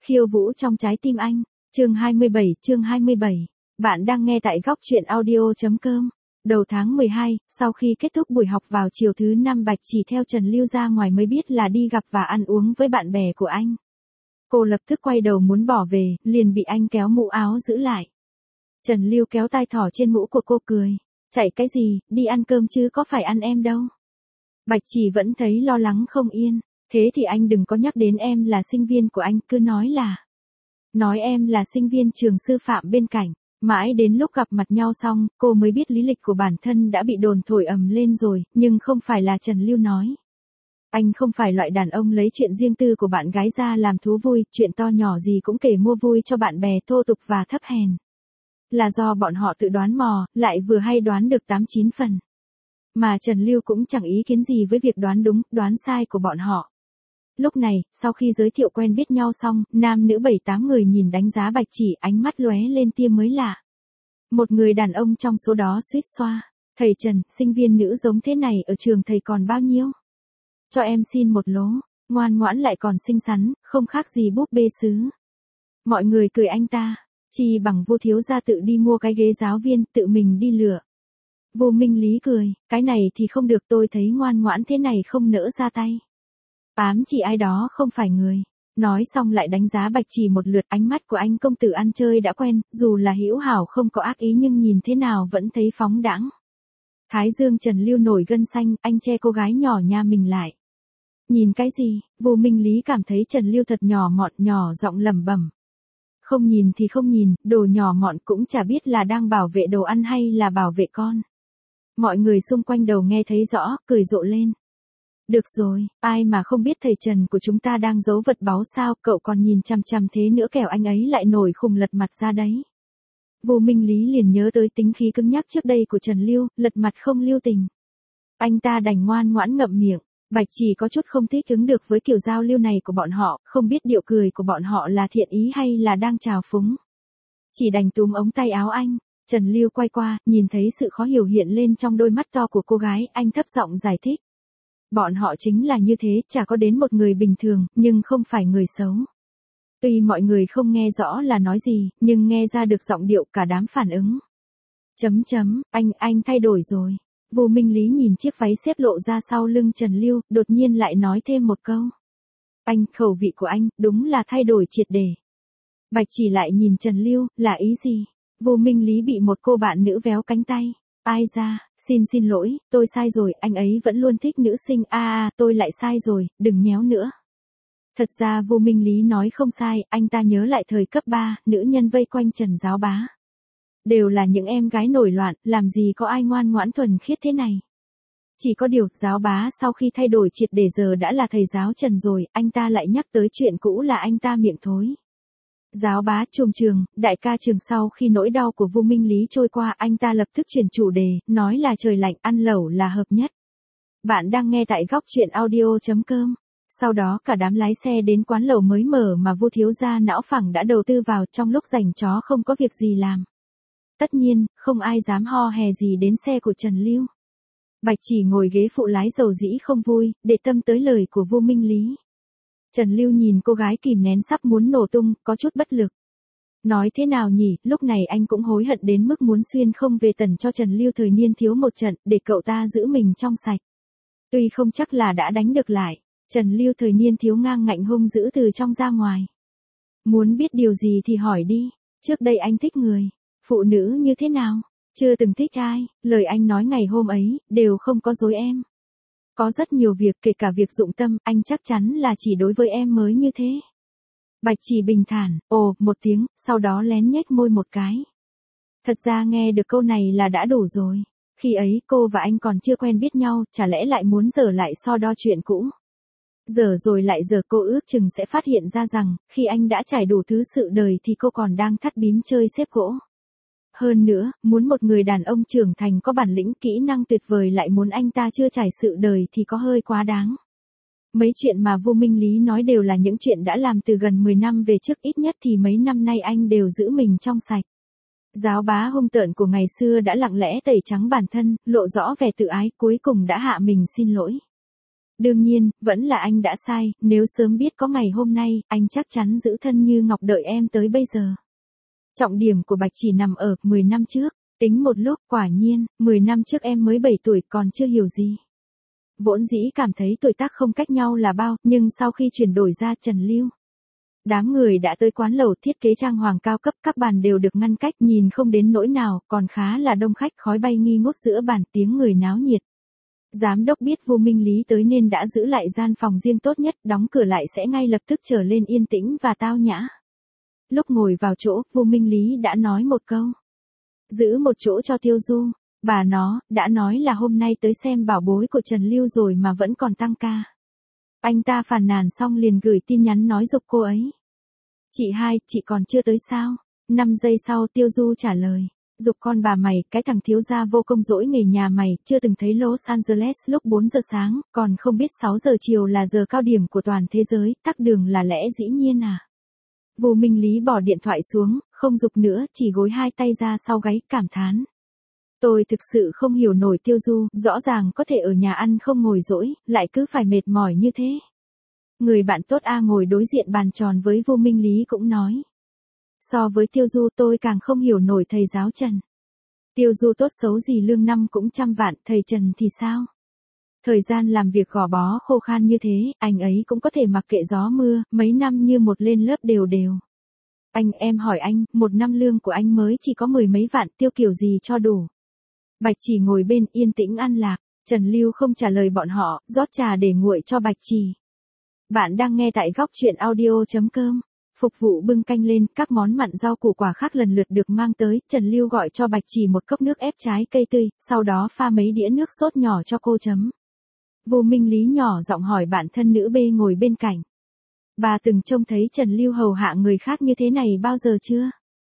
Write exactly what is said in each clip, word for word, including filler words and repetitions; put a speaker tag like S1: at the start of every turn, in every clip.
S1: Khiêu vũ trong trái tim anh. Chương hai mươi bảy, chương hai mươi bảy. Bạn đang nghe tại góc truyện audio.com. Đầu tháng mười hai, sau khi kết thúc buổi học vào chiều thứ năm, Bạch Chỉ theo Trần Lưu ra ngoài mới biết là đi gặp và ăn uống với bạn bè của anh. Cô lập tức quay đầu muốn bỏ về, liền bị anh kéo mũ áo giữ lại. Trần Lưu kéo tai thỏ trên mũ của cô cười. Chạy cái gì, đi ăn cơm chứ có phải ăn em đâu. Bạch Chỉ vẫn thấy lo lắng không yên. Thế thì anh đừng có nhắc đến em là sinh viên của anh, cứ nói là. Nói em là sinh viên trường sư phạm bên cạnh. Mãi đến lúc gặp mặt nhau xong, cô mới biết lý lịch của bản thân đã bị đồn thổi ầm lên rồi, nhưng không phải là Trần Lưu nói. Anh không phải loại đàn ông lấy chuyện riêng tư của bạn gái ra làm thú vui, chuyện to nhỏ gì cũng kể mua vui cho bạn bè thô tục và thấp hèn. Là do bọn họ tự đoán mò, lại vừa hay đoán được tám chín phần. Mà Trần Lưu cũng chẳng ý kiến gì với việc đoán đúng, đoán sai của bọn họ. Lúc này, sau khi giới thiệu quen biết nhau xong, nam nữ bảy tám người nhìn đánh giá Bạch Chỉ, ánh mắt lóe lên tia mới lạ. Một người đàn ông trong số đó suýt xoa. Thầy Trần, sinh viên nữ giống thế này ở trường thầy còn bao nhiêu? Cho em xin một lố, ngoan ngoãn lại còn xinh xắn, không khác gì búp bê sứ. Mọi người cười anh ta, chi bằng Vô thiếu gia tự đi mua cái ghế giáo viên, tự mình đi lựa. Vô Minh Lý cười, cái này thì không được, tôi thấy ngoan ngoãn thế này không nỡ ra tay. Ám chỉ ai đó không phải người. Nói xong lại đánh giá Bạch Chỉ một lượt, ánh mắt của anh công tử ăn chơi đã quen, dù là hữu hảo không có ác ý nhưng nhìn thế nào vẫn thấy phóng đãng. Thái dương Trần Lưu nổi gân xanh, anh che cô gái nhỏ nhà mình lại. Nhìn cái gì? Vô Minh Lý cảm thấy Trần Lưu thật nhỏ mọn, nhỏ giọng lẩm bẩm. Không nhìn thì không nhìn, đồ nhỏ mọn cũng chả biết là đang bảo vệ đồ ăn hay là bảo vệ con. Mọi người xung quanh đầu nghe thấy rõ, cười rộ lên. Được rồi, ai mà không biết thầy Trần của chúng ta đang giấu vật báu sao, cậu còn nhìn chằm chằm thế nữa kẻo anh ấy lại nổi khùng lật mặt ra đấy. Vô Minh Lý liền nhớ tới tính khí cứng nhắc trước đây của Trần Lưu, lật mặt không lưu tình. Anh ta đành ngoan ngoãn ngậm miệng. Bạch Chỉ có chút không thích ứng được với kiểu giao lưu này của bọn họ, không biết điệu cười của bọn họ là thiện ý hay là đang trào phúng. Chỉ đành túm ống tay áo anh. Trần Lưu quay qua, nhìn thấy sự khó hiểu hiện lên trong đôi mắt to của cô gái, anh thấp giọng giải thích. Bọn họ chính là như thế, chả có đến một người bình thường, nhưng không phải người xấu. Tuy mọi người không nghe rõ là nói gì, nhưng nghe ra được giọng điệu, cả đám phản ứng. Chấm chấm, anh, anh thay đổi rồi. Vô Minh Lý nhìn chiếc váy xếp lộ ra sau lưng Trần Lưu, đột nhiên lại nói thêm một câu. Anh, khẩu vị của anh, đúng là thay đổi triệt để. Bạch Chỉ lại nhìn Trần Lưu, là ý gì? Vô Minh Lý bị một cô bạn nữ véo cánh tay. Ai ra, xin xin lỗi, tôi sai rồi, anh ấy vẫn luôn thích nữ sinh, a à, tôi lại sai rồi, đừng nhéo nữa. Thật ra Vô Minh Lý nói không sai, anh ta nhớ lại thời cấp ba, nữ nhân vây quanh Trần Giáo Bá. Đều là những em gái nổi loạn, làm gì có ai ngoan ngoãn thuần khiết thế này. Chỉ có điều, Giáo Bá sau khi thay đổi triệt để giờ đã là thầy giáo Trần rồi, anh ta lại nhắc tới chuyện cũ là anh ta miệng thối. Giáo Bá trùm trường, đại ca trường. Sau khi nỗi đau của Vô Minh Lý trôi qua, anh ta lập tức chuyển chủ đề, nói là trời lạnh, ăn lẩu là hợp nhất. Bạn đang nghe tại góc truyện audio.com. Sau đó cả đám lái xe đến quán lẩu mới mở mà Vô thiếu gia não phẳng đã đầu tư vào, trong lúc rảnh chó không có việc gì làm. Tất nhiên, không ai dám ho hè gì đến xe của Trần Lưu. Bạch Chỉ ngồi ghế phụ lái dầu dĩ không vui, để tâm tới lời của Vô Minh Lý. Trần Lưu nhìn cô gái kìm nén sắp muốn nổ tung, có chút bất lực. Nói thế nào nhỉ, lúc này anh cũng hối hận đến mức muốn xuyên không về tần cho Trần Lưu thời niên thiếu một trận, để cậu ta giữ mình trong sạch. Tuy không chắc là đã đánh được lại, Trần Lưu thời niên thiếu ngang ngạnh hung dữ từ trong ra ngoài. Muốn biết điều gì thì hỏi đi, trước đây anh thích người, phụ nữ như thế nào, chưa từng thích ai, lời anh nói ngày hôm ấy, đều không có dối em. Có rất nhiều việc, kể cả việc dụng tâm, anh chắc chắn là chỉ đối với em mới như thế. Bạch Chỉ bình thản, ồ, một tiếng, sau đó lén nhếch môi một cái. Thật ra nghe được câu này là đã đủ rồi. Khi ấy cô và anh còn chưa quen biết nhau, chả lẽ lại muốn dở lại so đo chuyện cũ. Giờ rồi lại giờ cô ước chừng sẽ phát hiện ra rằng, khi anh đã trải đủ thứ sự đời thì cô còn đang thắt bím chơi xếp gỗ. Hơn nữa, muốn một người đàn ông trưởng thành có bản lĩnh kỹ năng tuyệt vời lại muốn anh ta chưa trải sự đời thì có hơi quá đáng. Mấy chuyện mà Vô Minh Lý nói đều là những chuyện đã làm từ gần mười năm về trước, ít nhất thì mấy năm nay anh đều giữ mình trong sạch. Giáo Bá hung tợn của ngày xưa đã lặng lẽ tẩy trắng bản thân, lộ rõ vẻ tự ái, cuối cùng đã hạ mình xin lỗi. Đương nhiên, vẫn là anh đã sai, nếu sớm biết có ngày hôm nay, anh chắc chắn giữ thân như ngọc đợi em tới bây giờ. Trọng điểm của Bạch Chỉ nằm ở mười năm trước, tính một lúc, quả nhiên, mười năm trước em mới bảy tuổi còn chưa hiểu gì. Vốn dĩ cảm thấy tuổi tác không cách nhau là bao, nhưng sau khi chuyển đổi ra Trần Lưu. Đám người đã tới quán lẩu thiết kế trang hoàng cao cấp, các bàn đều được ngăn cách, nhìn không đến nỗi nào, còn khá là đông khách, khói bay nghi ngút giữa bàn, tiếng người náo nhiệt. Giám đốc biết Vu Minh Lý tới nên đã giữ lại gian phòng riêng tốt nhất, đóng cửa lại sẽ ngay lập tức trở lên yên tĩnh và tao nhã. Lúc ngồi vào chỗ, Vu Minh Lý đã nói một câu. Giữ một chỗ cho Tiêu Du. Bà nó, đã nói là hôm nay tới xem bảo bối của Trần Lưu rồi mà vẫn còn tăng ca. Anh ta phàn nàn xong liền gửi tin nhắn nói giục cô ấy. Chị hai, chị còn chưa tới sao? năm giây sau Tiêu Du trả lời. Giục con bà mày, cái thằng thiếu gia vô công dỗi nghề nhà mày, chưa từng thấy Los Angeles lúc bốn giờ sáng, còn không biết sáu giờ chiều là giờ cao điểm của toàn thế giới, tắc đường là lẽ dĩ nhiên à. Vu Minh Lý bỏ điện thoại xuống, không giục nữa, chỉ gối hai tay ra sau gáy, cảm thán. Tôi thực sự không hiểu nổi Tiêu Du, rõ ràng có thể ở nhà ăn không ngồi dỗi, lại cứ phải mệt mỏi như thế. Người bạn tốt A ngồi đối diện bàn tròn với Vu Minh Lý cũng nói. So với Tiêu Du tôi càng không hiểu nổi thầy giáo Trần. Tiêu Du tốt xấu gì lương năm cũng trăm vạn, thầy Trần thì sao? Thời gian làm việc gò bó khô khan như thế, anh ấy cũng có thể mặc kệ gió mưa, mấy năm như một lên lớp đều đều. Anh em hỏi anh, một năm lương của anh mới chỉ có mười mấy vạn, tiêu kiểu gì cho đủ? Bạch Chỉ ngồi bên yên tĩnh ăn lạc, Trần Lưu không trả lời bọn họ, rót trà để nguội cho Bạch Chỉ. Bạn đang nghe tại góc truyện audio.com. Phục vụ bưng canh lên, các món mặn rau củ quả khác lần lượt được mang tới, Trần Lưu gọi cho Bạch Chỉ một cốc nước ép trái cây tươi, sau đó pha mấy đĩa nước sốt nhỏ cho cô chấm. Vu Minh Lý nhỏ giọng hỏi bạn thân nữ B ngồi bên cạnh. Bà từng trông thấy Trần Lưu hầu hạ người khác như thế này bao giờ chưa?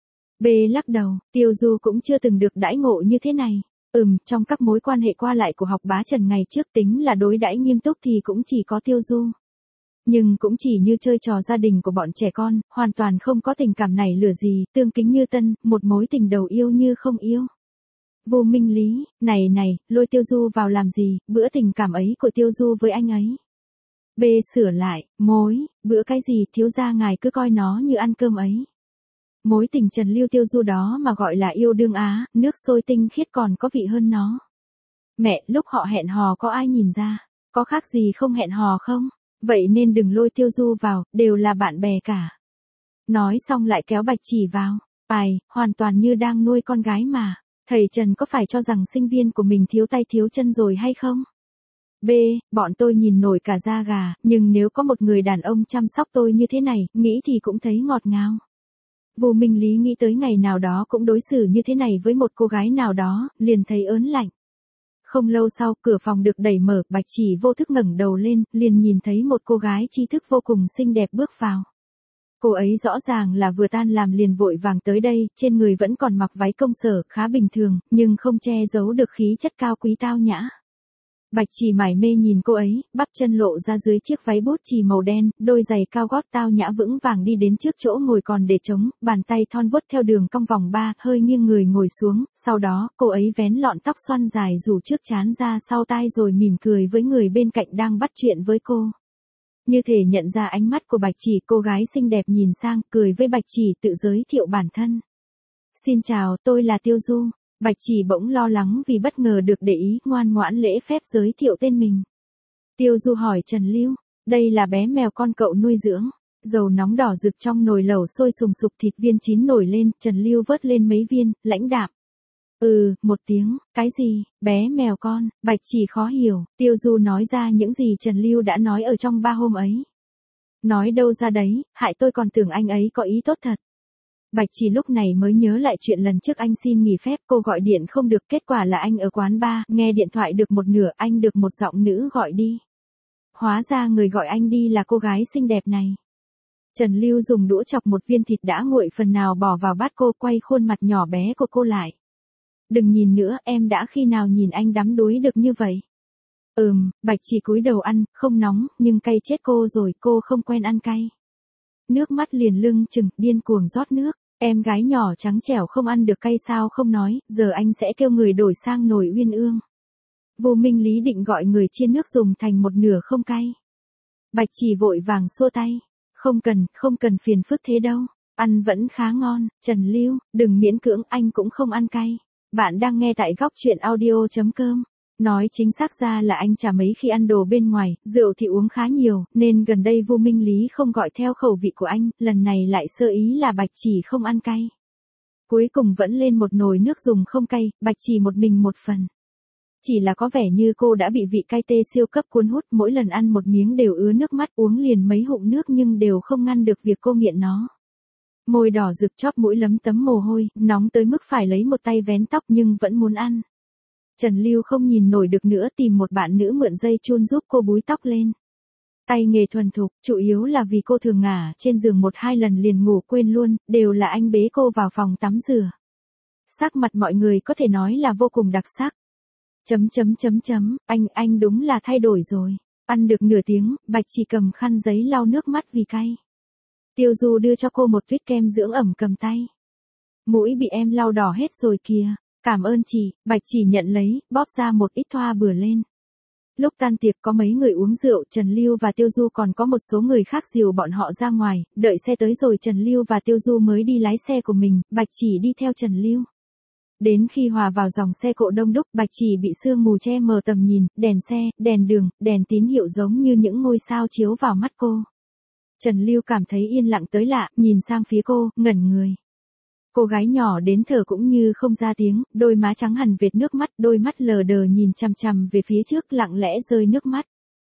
S1: B lắc đầu, Tiêu Du cũng chưa từng được đãi ngộ như thế này. Ừm, trong các mối quan hệ qua lại của học bá Trần ngày trước tính là đối đãi nghiêm túc thì cũng chỉ có Tiêu Du. Nhưng cũng chỉ như chơi trò gia đình của bọn trẻ con, hoàn toàn không có tình cảm này lửa gì, tương kính như tân, một mối tình đầu yêu như không yêu. Vu Minh Lý, này này, lôi Tiêu Du vào làm gì, bữa tình cảm ấy của Tiêu Du với anh ấy. B sửa lại, mối, bữa cái gì thiếu gia ngài cứ coi nó như ăn cơm ấy. Mối tình Trần Lưu Tiêu Du đó mà gọi là yêu đương á, nước sôi tinh khiết còn có vị hơn nó. Mẹ, lúc họ hẹn hò có ai nhìn ra, có khác gì không hẹn hò không? Vậy nên đừng lôi Tiêu Du vào, đều là bạn bè cả. Nói xong lại kéo Bạch Chỉ vào. Ai, hoàn toàn như đang nuôi con gái mà. Thầy Trần có phải cho rằng sinh viên của mình thiếu tay thiếu chân rồi hay không? B, bọn tôi nhìn nổi cả da gà, nhưng nếu có một người đàn ông chăm sóc tôi như thế này, nghĩ thì cũng thấy ngọt ngào. Vu Minh Lý nghĩ tới ngày nào đó cũng đối xử như thế này với một cô gái nào đó, liền thấy ớn lạnh. Không lâu sau, cửa phòng được đẩy mở, Bạch Chỉ vô thức ngẩng đầu lên, liền nhìn thấy một cô gái tri thức vô cùng xinh đẹp bước vào. Cô ấy rõ ràng là vừa tan làm liền vội vàng tới đây, trên người vẫn còn mặc váy công sở, khá bình thường, nhưng không che giấu được khí chất cao quý tao nhã. Bạch Chỉ mải mê nhìn cô ấy, bắp chân lộ ra dưới chiếc váy bút chì màu đen, đôi giày cao gót tao nhã vững vàng đi đến trước chỗ ngồi còn để trống, bàn tay thon vuốt theo đường cong vòng ba, hơi nghiêng người ngồi xuống, sau đó, cô ấy vén lọn tóc xoăn dài rủ trước trán ra sau tai rồi mỉm cười với người bên cạnh đang bắt chuyện với cô. Như thể nhận ra ánh mắt của Bạch Chỉ, cô gái xinh đẹp nhìn sang, cười với Bạch Chỉ tự giới thiệu bản thân. Xin chào, tôi là Tiêu Du. Bạch Chỉ bỗng lo lắng vì bất ngờ được để ý, ngoan ngoãn lễ phép giới thiệu tên mình. Tiêu Du hỏi Trần Lưu, đây là bé mèo con cậu nuôi dưỡng. Dầu nóng đỏ rực trong nồi lẩu sôi sùng sục, thịt viên chín nổi lên, Trần Lưu vớt lên mấy viên, lãnh đạm. Ừ, một tiếng, cái gì, bé mèo con, Bạch Chỉ khó hiểu, Tiêu Du nói ra những gì Trần Lưu đã nói ở trong ba hôm ấy. Nói đâu ra đấy, hại tôi còn tưởng anh ấy có ý tốt thật. Bạch Chỉ lúc này mới nhớ lại chuyện lần trước anh xin nghỉ phép, cô gọi điện không được, kết quả là anh ở quán bar, nghe điện thoại được một nửa, anh được một giọng nữ gọi đi. Hóa ra người gọi anh đi là cô gái xinh đẹp này. Trần Lưu dùng đũa chọc một viên thịt đã nguội phần nào bỏ vào bát cô, quay khuôn mặt nhỏ bé của cô lại. Đừng nhìn nữa, em đã khi nào nhìn anh đắm đuối được như vậy? Ừm, Bạch Chỉ cúi đầu ăn, không nóng, nhưng cay chết cô rồi, cô không quen ăn cay. Nước mắt liền lưng chừng, điên cuồng rót nước. Em gái nhỏ trắng trẻo không ăn được cay sao không nói, giờ anh sẽ kêu người đổi sang nồi uyên ương. Vô Minh Lý định gọi người chiên nước dùng thành một nửa không cay. Bạch Chỉ vội vàng xua tay. Không cần, không cần phiền phức thế đâu. Ăn vẫn khá ngon. Trần Lưu, đừng miễn cưỡng, anh cũng không ăn cay. Bạn đang nghe tại góc truyện audio.com. Nói chính xác ra là anh chả mấy khi ăn đồ bên ngoài, rượu thì uống khá nhiều, nên gần đây Vô Minh Lý không gọi theo khẩu vị của anh, lần này lại sơ ý là Bạch Chỉ không ăn cay. Cuối cùng vẫn lên một nồi nước dùng không cay, Bạch Chỉ một mình một phần. Chỉ là có vẻ như cô đã bị vị cay tê siêu cấp cuốn hút, mỗi lần ăn một miếng đều ứa nước mắt, uống liền mấy hụm nước nhưng đều không ngăn được việc cô nghiện nó. Môi đỏ rực, chóp mũi lấm tấm mồ hôi, nóng tới mức phải lấy một tay vén tóc nhưng vẫn muốn ăn. Trần Lưu không nhìn nổi được nữa, tìm một bạn nữ mượn dây chun giúp cô búi tóc lên. Tay nghề thuần thục, chủ yếu là vì cô thường ngả trên giường một hai lần liền ngủ quên luôn, đều là anh bế cô vào phòng tắm rửa. Sắc mặt mọi người có thể nói là vô cùng đặc sắc. Chấm chấm chấm chấm, anh, anh đúng là thay đổi rồi. Ăn được nửa tiếng, Bạch Chỉ cầm khăn giấy lau nước mắt vì cay. Tiêu Du đưa cho cô một tuyết kem dưỡng ẩm cầm tay. Mũi bị em lau đỏ hết rồi kìa. Cảm ơn chị, Bạch Chỉ nhận lấy, bóp ra một ít thoa bừa lên. Lúc tan tiệc có mấy người uống rượu, Trần Lưu và Tiêu Du còn có một số người khác dìu bọn họ ra ngoài, đợi xe tới rồi Trần Lưu và Tiêu Du mới đi lái xe của mình, Bạch Chỉ đi theo Trần Lưu. Đến khi hòa vào dòng xe cộ đông đúc, Bạch Chỉ bị sương mù che mờ tầm nhìn, đèn xe, đèn đường, đèn tín hiệu giống như những ngôi sao chiếu vào mắt cô. Trần Lưu cảm thấy yên lặng tới lạ, nhìn sang phía cô, ngẩn người. Cô gái nhỏ đến thở cũng như không ra tiếng, đôi má trắng hằn vệt nước mắt, đôi mắt lờ đờ nhìn chằm chằm về phía trước lặng lẽ rơi nước mắt.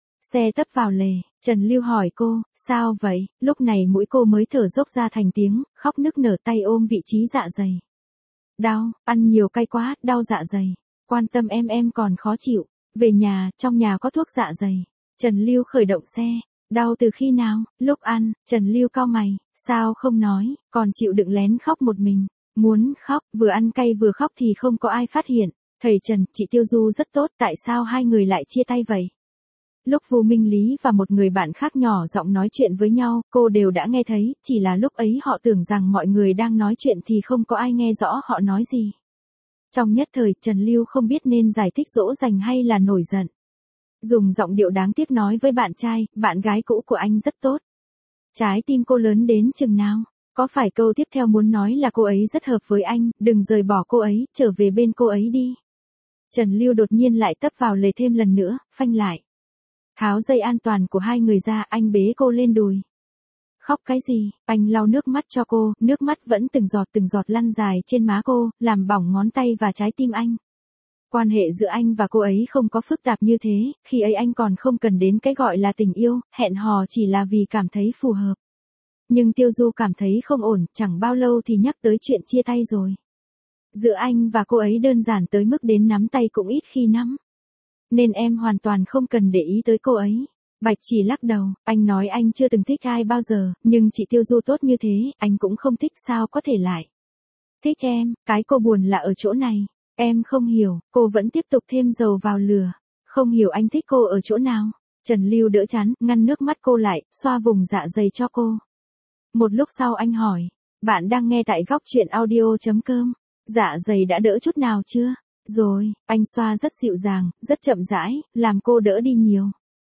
S1: Xe tấp vào lề, Trần Lưu hỏi cô, sao vậy, lúc này mũi cô mới thở dốc ra thành tiếng, khóc nức nở, tay ôm vị trí dạ dày. Đau, ăn nhiều cay quá, đau dạ dày. Quan tâm em em còn khó chịu. Về nhà, trong nhà có thuốc dạ dày. Trần Lưu khởi động xe. Đau từ khi nào? Lúc ăn. Trần Lưu cau mày. Sao không nói, còn chịu đựng lén khóc một mình. Muốn khóc, vừa ăn cay vừa khóc thì không có ai phát hiện. Thầy Trần, chị Tiêu Du rất tốt, tại sao hai người lại chia tay vậy? Lúc Vô Minh Lý và một người bạn khác nhỏ giọng nói chuyện với nhau, cô đều đã nghe thấy, chỉ là lúc ấy họ tưởng rằng mọi người đang nói chuyện thì không có ai nghe rõ họ nói gì. Trong nhất thời, Trần Lưu không biết nên giải thích dỗ dành hay là nổi giận. Dùng giọng điệu đáng tiếc nói với bạn trai, bạn gái cũ của anh rất tốt. Trái tim cô lớn đến chừng nào? Có phải câu tiếp theo muốn nói là cô ấy rất hợp với anh, đừng rời bỏ cô ấy, trở về bên cô ấy đi. Trần Lưu đột nhiên lại tấp vào lề thêm lần nữa, phanh lại. Tháo dây an toàn của hai người ra, anh bế cô lên đùi. Khóc cái gì, anh lau nước mắt cho cô, nước mắt vẫn từng giọt từng giọt lăn dài trên má cô, làm bỏng ngón tay và trái tim anh. Quan hệ giữa anh và cô ấy không có phức tạp như thế, khi ấy anh còn không cần đến cái gọi là tình yêu, hẹn hò chỉ là vì cảm thấy phù hợp. Nhưng Tiêu Du cảm thấy không ổn, chẳng bao lâu thì nhắc tới chuyện chia tay rồi. Giữa anh và cô ấy đơn giản tới mức đến nắm tay cũng ít khi nắm. Nên em hoàn toàn không cần để ý tới cô ấy. Bạch Chỉ lắc đầu, anh nói anh chưa từng thích ai bao giờ, nhưng chị Tiêu Du tốt như thế, anh cũng không thích, sao có thể lại. Thích em, cái cô buồn là ở chỗ này. Em không hiểu, cô vẫn tiếp tục thêm dầu vào lửa. Không hiểu anh thích cô ở chỗ nào. Trần Lưu đỡ chán, ngăn nước mắt cô lại, xoa vùng dạ dày cho cô. Một lúc sau anh hỏi, bạn đang nghe tại góc truyện audio.com, dạ dày đã đỡ chút nào chưa? Rồi, anh xoa rất dịu dàng, rất chậm rãi, làm cô đỡ đi nhiều.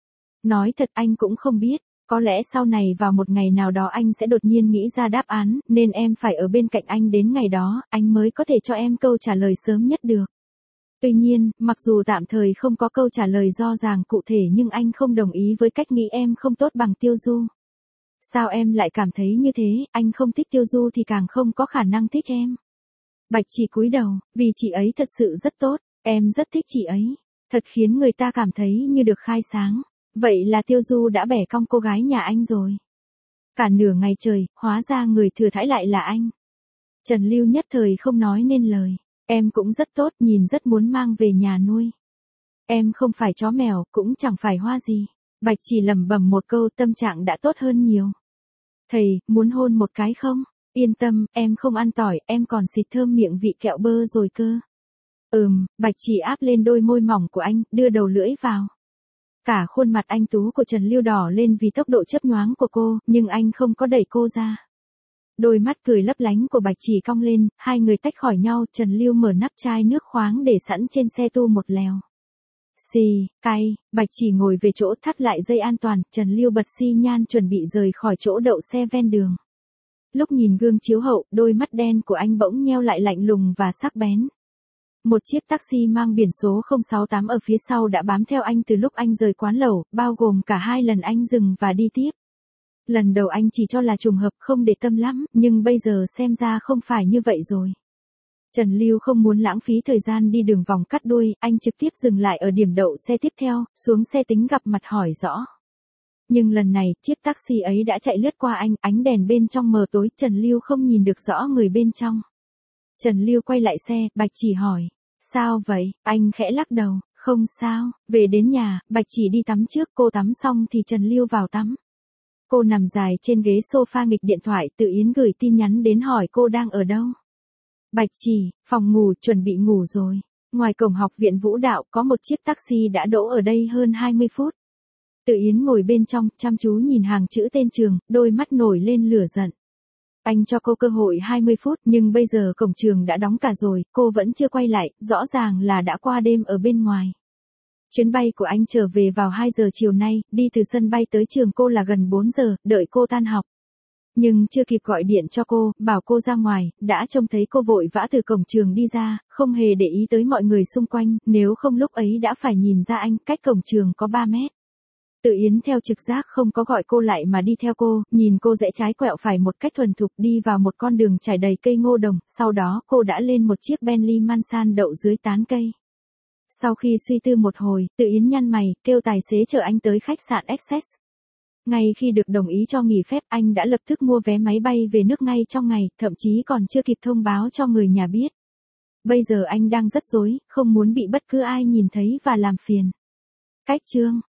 S1: Nói thật anh cũng không biết, có lẽ sau này vào một ngày nào đó anh sẽ đột nhiên nghĩ ra đáp án, nên em phải ở bên cạnh anh đến ngày đó, anh mới có thể cho em câu trả lời sớm nhất được. Tuy nhiên, mặc dù tạm thời không có câu trả lời rõ ràng cụ thể nhưng anh không đồng ý với cách nghĩ em không tốt bằng Tiêu Du. Sao em lại cảm thấy như thế, anh không thích Tiêu Du thì càng không có khả năng thích em. Bạch Chỉ cúi đầu, vì chị ấy thật sự rất tốt, em rất thích chị ấy, thật khiến người ta cảm thấy như được khai sáng. Vậy là Tiêu Du đã bẻ cong cô gái nhà anh rồi. Cả nửa ngày trời, hóa ra người thừa thãi lại là anh. Trần Lưu nhất thời không nói nên lời. Em cũng rất tốt, nhìn rất muốn mang về nhà nuôi. Em không phải chó mèo, cũng chẳng phải hoa gì. Bạch Chỉ lẩm bẩm một câu, tâm trạng đã tốt hơn nhiều. Thầy, muốn hôn một cái không? Yên tâm, em không ăn tỏi, em còn xịt thơm miệng vị kẹo bơ rồi cơ. Ừm, Bạch Chỉ áp lên đôi môi mỏng của anh, đưa đầu lưỡi vào. Cả khuôn mặt anh tú của Trần Lưu đỏ lên vì tốc độ chớp nhoáng của cô, nhưng anh không có đẩy cô ra. Đôi mắt cười lấp lánh của Bạch Chỉ cong lên, hai người tách khỏi nhau, Trần Lưu mở nắp chai nước khoáng để sẵn trên xe tu một lèo. Xì, cay, Bạch Chỉ ngồi về chỗ thắt lại dây an toàn, Trần Lưu bật xi nhan chuẩn bị rời khỏi chỗ đậu xe ven đường. Lúc nhìn gương chiếu hậu, đôi mắt đen của anh bỗng nheo lại lạnh lùng và sắc bén. Một chiếc taxi mang biển số không sáu tám ở phía sau đã bám theo anh từ lúc anh rời quán lẩu, bao gồm cả hai lần anh dừng và đi tiếp. Lần đầu anh chỉ cho là trùng hợp không để tâm lắm, nhưng bây giờ xem ra không phải như vậy rồi. Trần Lưu không muốn lãng phí thời gian đi đường vòng cắt đuôi, anh trực tiếp dừng lại ở điểm đậu xe tiếp theo, xuống xe tính gặp mặt hỏi rõ. Nhưng lần này, chiếc taxi ấy đã chạy lướt qua anh, ánh đèn bên trong mờ tối, Trần Lưu không nhìn được rõ người bên trong. Trần Lưu quay lại xe, Bạch Chỉ hỏi, sao vậy? Anh khẽ lắc đầu, không sao, về đến nhà, Bạch Chỉ đi tắm trước, cô tắm xong thì Trần Lưu vào tắm. Cô nằm dài trên ghế sofa nghịch điện thoại, Tự Yến gửi tin nhắn đến hỏi cô đang ở đâu. Bạch Chỉ, phòng ngủ, chuẩn bị ngủ rồi. Ngoài cổng học viện vũ đạo có một chiếc taxi đã đỗ ở đây hơn hai mươi phút. Tự Yến ngồi bên trong, chăm chú nhìn hàng chữ tên trường, đôi mắt nổi lên lửa giận. Anh cho cô cơ hội hai mươi phút, nhưng bây giờ cổng trường đã đóng cả rồi, cô vẫn chưa quay lại, rõ ràng là đã qua đêm ở bên ngoài. Chuyến bay của anh trở về vào hai giờ chiều nay, đi từ sân bay tới trường cô là gần bốn giờ, đợi cô tan học. Nhưng chưa kịp gọi điện cho cô, bảo cô ra ngoài, đã trông thấy cô vội vã từ cổng trường đi ra, không hề để ý tới mọi người xung quanh, nếu không lúc ấy đã phải nhìn ra anh, cách cổng trường có ba mét. Tự Yến theo trực giác không có gọi cô lại mà đi theo cô, nhìn cô rẽ trái quẹo phải một cách thuần thục đi vào một con đường trải đầy cây ngô đồng, sau đó cô đã lên một chiếc Bentley Mansan đậu dưới tán cây. Sau khi suy tư một hồi, Tự Yến nhăn mày, kêu tài xế chở anh tới khách sạn Access. Ngay khi được đồng ý cho nghỉ phép, anh đã lập tức mua vé máy bay về nước ngay trong ngày, thậm chí còn chưa kịp thông báo cho người nhà biết. Bây giờ anh đang rất rối, không muốn bị bất cứ ai nhìn thấy và làm phiền. Cách chương